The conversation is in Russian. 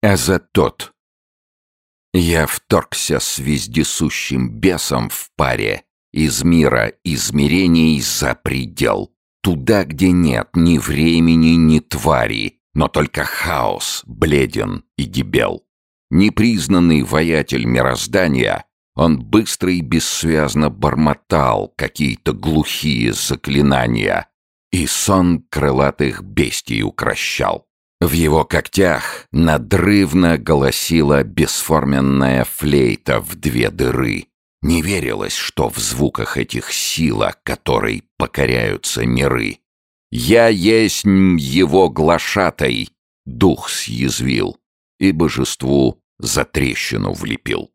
Азатот. Я вторгся с вездесущим бесом в паре из мира измерений за предел. Туда, где нет ни времени, ни твари, но только хаос, бледен и дебел. Непризнанный воятель мироздания, он быстро и бессвязно бормотал какие-то глухие заклинания, и сон крылатых бестий укращал. В его когтях надрывно голосила бесформенная флейта в две дыры. Не верилось, что в звуках этих сила, которой покоряются миры. «Я есть его глашатай», — дух съязвил, и божеству за трещину влепил.